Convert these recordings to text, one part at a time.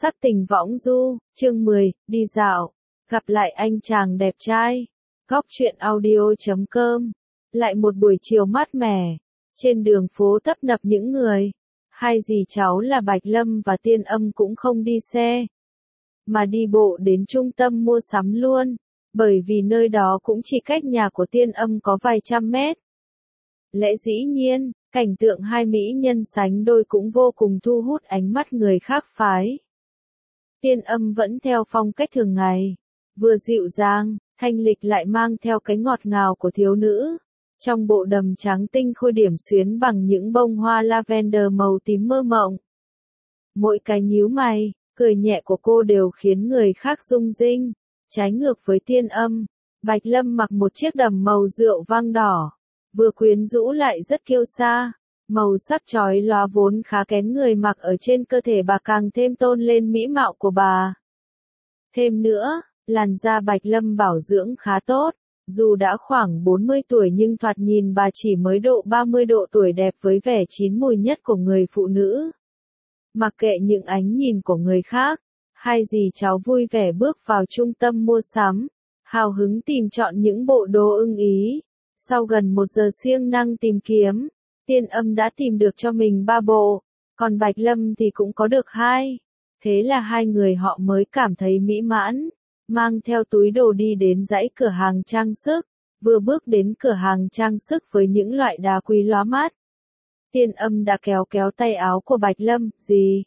Sắc tình võng du, chương 10, đi dạo. Gặp lại anh chàng đẹp trai. Góc truyện audio.com. Lại một buổi chiều mát mẻ. Trên đường phố tấp nập những người. Hai dì cháu là Bạch Lâm và Tiên Âm cũng không đi xe, mà đi bộ đến trung tâm mua sắm luôn. Bởi vì nơi đó cũng chỉ cách nhà của Tiên Âm có vài trăm mét. Lẽ dĩ nhiên, cảnh tượng hai mỹ nhân sánh đôi cũng vô cùng thu hút ánh mắt người khác phái. Tiên Âm vẫn theo phong cách thường ngày, vừa dịu dàng, thanh lịch lại mang theo cái ngọt ngào của thiếu nữ. Trong bộ đầm trắng tinh khôi điểm xuyến bằng những bông hoa lavender màu tím mơ mộng. Mỗi cái nhíu mày, cười nhẹ của cô đều khiến người khác rung rinh. Trái ngược với Tiên Âm, Bạch Lâm mặc một chiếc đầm màu rượu vang đỏ, vừa quyến rũ lại rất kiêu sa. Màu sắc chói lóa vốn khá kén người mặc ở trên cơ thể bà càng thêm tôn lên mỹ mạo của bà. Thêm nữa, làn da Bạch Lâm bảo dưỡng khá tốt, dù đã khoảng 40 tuổi nhưng thoạt nhìn bà chỉ mới độ 30 độ tuổi đẹp với vẻ chín mùi nhất của người phụ nữ. Mặc kệ những ánh nhìn của người khác, hai dì cháu vui vẻ bước vào trung tâm mua sắm, hào hứng tìm chọn những bộ đồ ưng ý. Sau gần 1 giờ siêng năng tìm kiếm, Tiên Âm đã tìm được cho mình 3 bộ, còn Bạch Lâm thì cũng có được 2. Thế là hai người họ mới cảm thấy mỹ mãn, mang theo túi đồ đi đến dãy cửa hàng trang sức. Vừa bước đến cửa hàng trang sức với những loại đá quý lóa mắt, Tiên Âm đã kéo kéo tay áo của Bạch Lâm, "Gì?"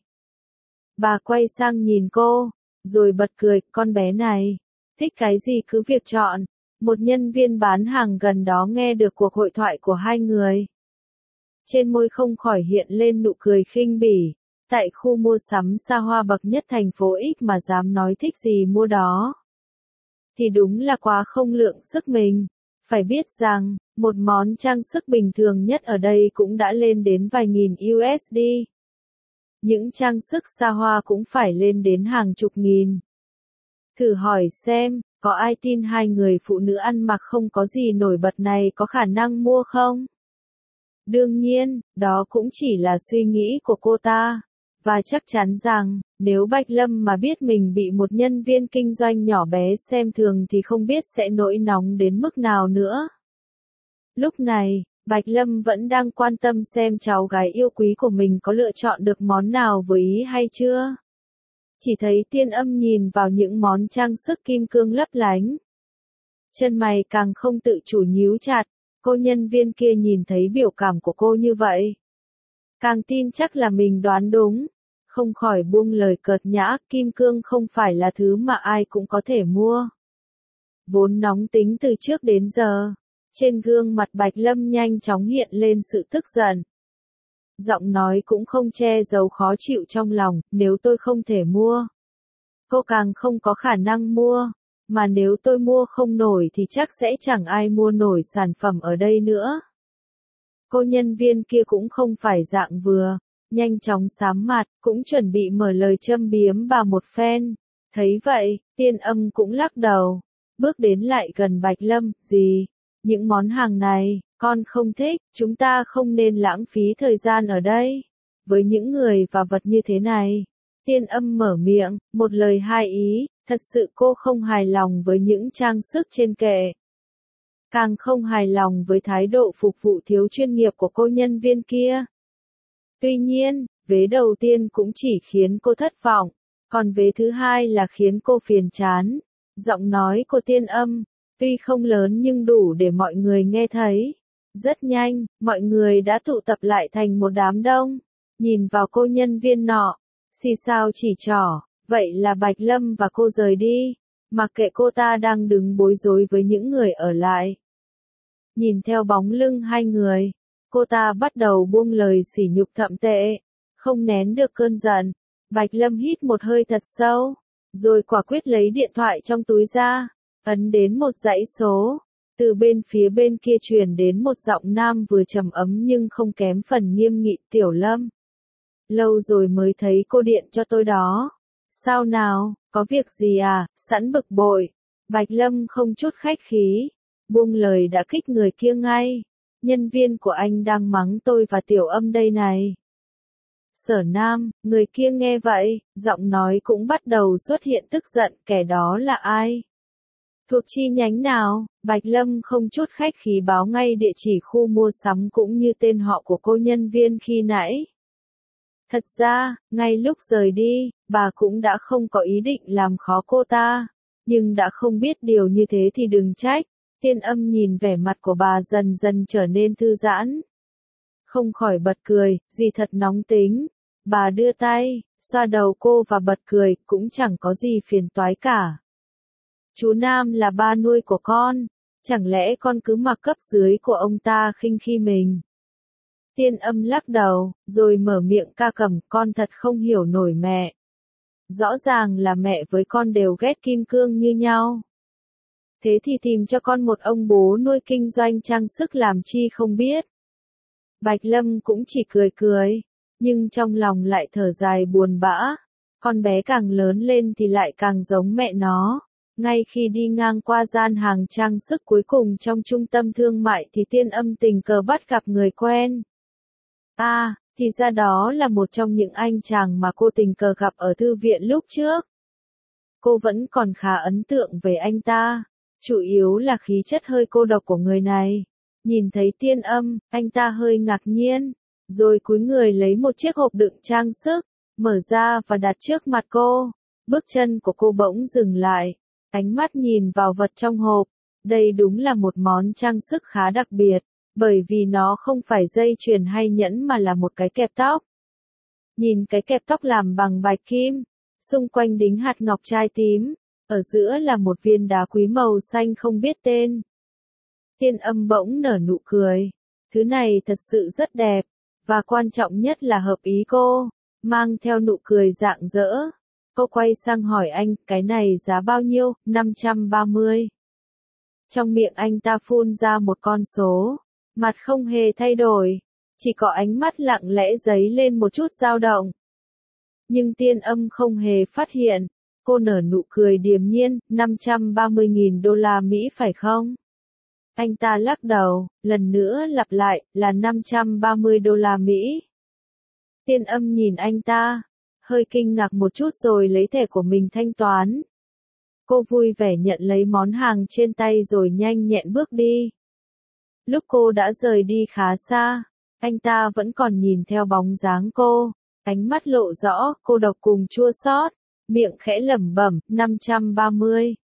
Bà quay sang nhìn cô, rồi bật cười, "Con bé này, thích cái gì cứ việc chọn." Một nhân viên bán hàng gần đó nghe được cuộc hội thoại của hai người. Trên môi không khỏi hiện lên nụ cười khinh bỉ. Tại khu mua sắm xa hoa bậc nhất thành phố X mà dám nói thích gì mua đó, thì đúng là quá không lượng sức mình. Phải biết rằng, một món trang sức bình thường nhất ở đây cũng đã lên đến vài nghìn USD. Những trang sức xa hoa cũng phải lên đến hàng chục nghìn. Thử hỏi xem, có ai tin hai người phụ nữ ăn mặc không có gì nổi bật này có khả năng mua không? Đương nhiên, đó cũng chỉ là suy nghĩ của cô ta. Và chắc chắn rằng, nếu Bạch Lâm mà biết mình bị một nhân viên kinh doanh nhỏ bé xem thường thì không biết sẽ nổi nóng đến mức nào nữa. Lúc này, Bạch Lâm vẫn đang quan tâm xem cháu gái yêu quý của mình có lựa chọn được món nào vừa ý hay chưa. Chỉ thấy Tiên Âm nhìn vào những món trang sức kim cương lấp lánh. Chân mày càng không tự chủ nhíu chặt, cô nhân viên kia nhìn thấy biểu cảm của cô như vậy, càng tin chắc là mình đoán đúng, không khỏi buông lời cợt nhã, kim cương không phải là thứ mà ai cũng có thể mua. Vốn nóng tính từ trước đến giờ, trên gương mặt Bạch Lâm nhanh chóng hiện lên sự tức giận. Giọng nói cũng không che giấu khó chịu trong lòng, nếu tôi không thể mua, cô càng không có khả năng mua, mà nếu tôi mua không nổi thì chắc sẽ chẳng ai mua nổi sản phẩm ở đây nữa. Cô nhân viên kia cũng không phải dạng vừa, nhanh chóng sám mặt, cũng chuẩn bị mở lời châm biếm bà một phen. Thấy vậy, Tiên Âm cũng lắc đầu, bước đến lại gần Bạch Lâm, "Gì? Những món hàng này, con không thích, chúng ta không nên lãng phí thời gian ở đây. Với những người và vật như thế này." Tiên Âm mở miệng, một lời hai ý, thật sự cô không hài lòng với những trang sức trên kệ. Càng không hài lòng với thái độ phục vụ thiếu chuyên nghiệp của cô nhân viên kia. Tuy nhiên, vế đầu tiên cũng chỉ khiến cô thất vọng, còn vế thứ hai là khiến cô phiền chán. Giọng nói của Tiên Âm, tuy không lớn nhưng đủ để mọi người nghe thấy. Rất nhanh, mọi người đã tụ tập lại thành một đám đông, nhìn vào cô nhân viên nọ, xì xào chỉ trỏ, vậy là Bạch Lâm và cô rời đi, mặc kệ cô ta đang đứng bối rối với những người ở lại. Nhìn theo bóng lưng hai người, cô ta bắt đầu buông lời sỉ nhục thậm tệ, không nén được cơn giận. Bạch Lâm hít một hơi thật sâu, rồi quả quyết lấy điện thoại trong túi ra, ấn đến một dãy số. Từ bên phía bên kia truyền đến một giọng nam vừa trầm ấm nhưng không kém phần nghiêm nghị, "Tiểu Lâm, lâu rồi mới thấy cô điện cho tôi đó. Sao nào, có việc gì à?" Sẵn bực bội, Bạch Lâm không chút khách khí, buông lời đã kích người kia ngay. "Nhân viên của anh đang mắng tôi và Tiểu Âm đây này." Sở Nam, người kia nghe vậy, giọng nói cũng bắt đầu xuất hiện tức giận, kẻ đó là ai? Thuộc chi nhánh nào? Bạch Lâm không chút khách khí báo ngay địa chỉ khu mua sắm cũng như tên họ của cô nhân viên khi nãy. Thật ra, ngay lúc rời đi, bà cũng đã không có ý định làm khó cô ta, nhưng đã không biết điều như thế thì đừng trách. Tiên Âm nhìn vẻ mặt của bà dần dần trở nên thư giãn. Không khỏi bật cười, dì thật nóng tính. Bà đưa tay, xoa đầu cô và bật cười, cũng chẳng có gì phiền toái cả. Chú Nam là ba nuôi của con, chẳng lẽ con cứ mặc cấp dưới của ông ta khinh khi mình? Tiên Âm lắc đầu, rồi mở miệng ca cẩm, con thật không hiểu nổi mẹ. Rõ ràng là mẹ với con đều ghét kim cương như nhau. Thế thì tìm cho con một ông bố nuôi kinh doanh trang sức làm chi không biết. Bạch Lâm cũng chỉ cười cười, nhưng trong lòng lại thở dài buồn bã. Con bé càng lớn lên thì lại càng giống mẹ nó. Ngay khi đi ngang qua gian hàng trang sức cuối cùng trong trung tâm thương mại thì Tiên Âm tình cờ bắt gặp người quen. Thì ra đó là một trong những anh chàng mà cô tình cờ gặp ở thư viện lúc trước. Cô vẫn còn khá ấn tượng về anh ta, chủ yếu là khí chất hơi cô độc của người này. Nhìn thấy Tiên Âm, anh ta hơi ngạc nhiên, rồi cúi người lấy một chiếc hộp đựng trang sức, mở ra và đặt trước mặt cô. Bước chân của cô bỗng dừng lại, ánh mắt nhìn vào vật trong hộp. Đây đúng là một món trang sức khá đặc biệt, bởi vì nó không phải dây chuyền hay nhẫn mà là một cái kẹp tóc. Nhìn cái kẹp tóc làm bằng bạch kim, xung quanh đính hạt ngọc trai tím, ở giữa là một viên đá quý màu xanh không biết tên. Tiên Âm bỗng nở nụ cười, thứ này thật sự rất đẹp, và quan trọng nhất là hợp ý cô, mang theo nụ cười rạng rỡ. Cô quay sang hỏi anh, cái này giá bao nhiêu? 530. Trong miệng anh ta phun ra một con số, mặt không hề thay đổi, chỉ có ánh mắt lặng lẽ dấy lên một chút dao động. Nhưng Tiên Âm không hề phát hiện, cô nở nụ cười điềm nhiên, 530.000 đô la Mỹ phải không? Anh ta lắc đầu, lần nữa lặp lại, là 530 đô la Mỹ. Tiên Âm nhìn anh ta, hơi kinh ngạc một chút rồi lấy thẻ của mình thanh toán. Cô vui vẻ nhận lấy món hàng trên tay rồi nhanh nhẹn bước đi. Lúc cô đã rời đi khá xa, anh ta vẫn còn nhìn theo bóng dáng cô, ánh mắt lộ rõ, cô độc cùng chua xót, miệng khẽ lẩm bẩm, 530,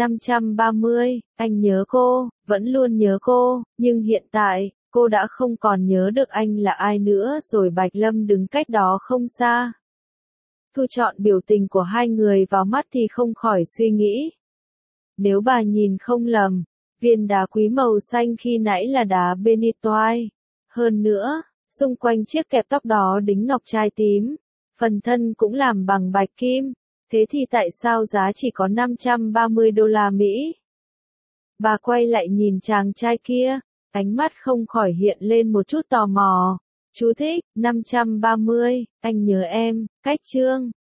530, anh nhớ cô, vẫn luôn nhớ cô, nhưng hiện tại, cô đã không còn nhớ được anh là ai nữa rồi. Bạch Lâm đứng cách đó không xa. Thu chọn biểu tình của hai người vào mắt thì không khỏi suy nghĩ. Nếu bà nhìn không lầm, viên đá quý màu xanh khi nãy là đá benitoite. Hơn nữa, xung quanh chiếc kẹp tóc đó đính ngọc trai tím, phần thân cũng làm bằng bạch kim. Thế thì tại sao giá chỉ có 530 đô la Mỹ? Bà quay lại nhìn chàng trai kia, ánh mắt không khỏi hiện lên một chút tò mò. Chú thích, 530, anh nhớ em, cách chương.